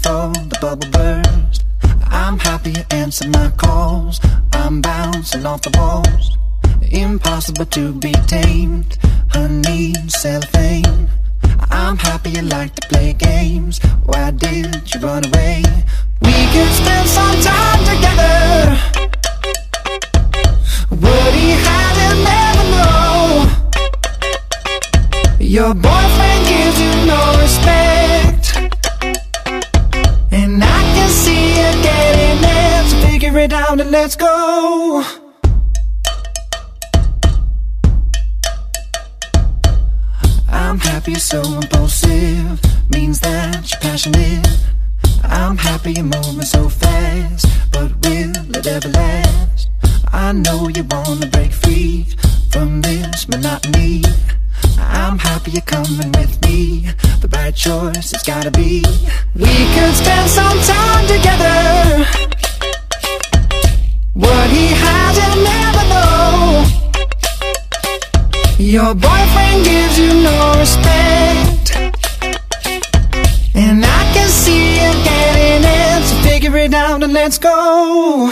before the bubble burst. I'm happy you answered my calls. I'm bouncing off the walls, impossible to be tamed. Honey, cellophane. I'm happy you like to play games. Why did you run away? We could spend some time together. What he had, he'll never know. Your boyfriend gives you no respect, and I can see you getting there. So figure it out and let's go. I'm happy you're so impulsive, means that you're passionate. I'm happy you're moving so fast, but will it ever last? I know you wanna break free from this monotony. I'm happy you're coming with me. The right choice it's gotta be. We could spend some time together. What he has, you'll never know. Your boyfriend gives you no respect, and I can see you getting it. So figure it out and let's go.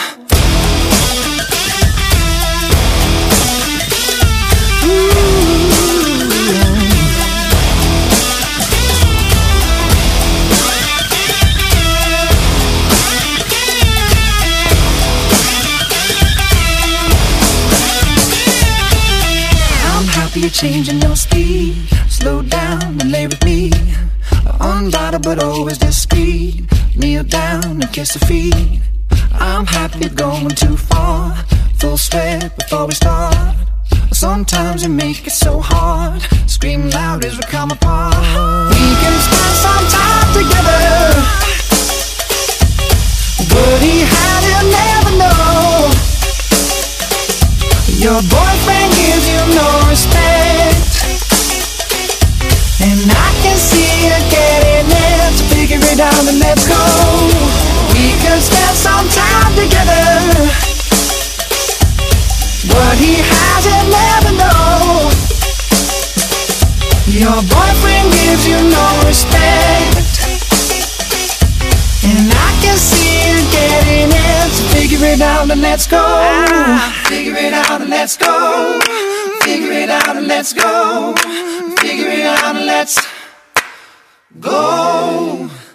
You're changing your speed. Slow down and lay with me. Unbridled but always discreet. Kneel down and kiss the feet. I'm happy you're going too far. Full sweat before we start. Sometimes you make it so hard. Scream loud as we come apart. We can spend some time together. What he had, he'll never know. Your boyfriend gives you no respect, and I can see you getting it. So figure it out and let's go. We could spend some time together. What he has, he'll never know. Your boyfriend gives you no respect, and I can see you getting it. So figure it out and let's go. Figure it out and let's go. Figure it out and let's go. Figure it out and let's go.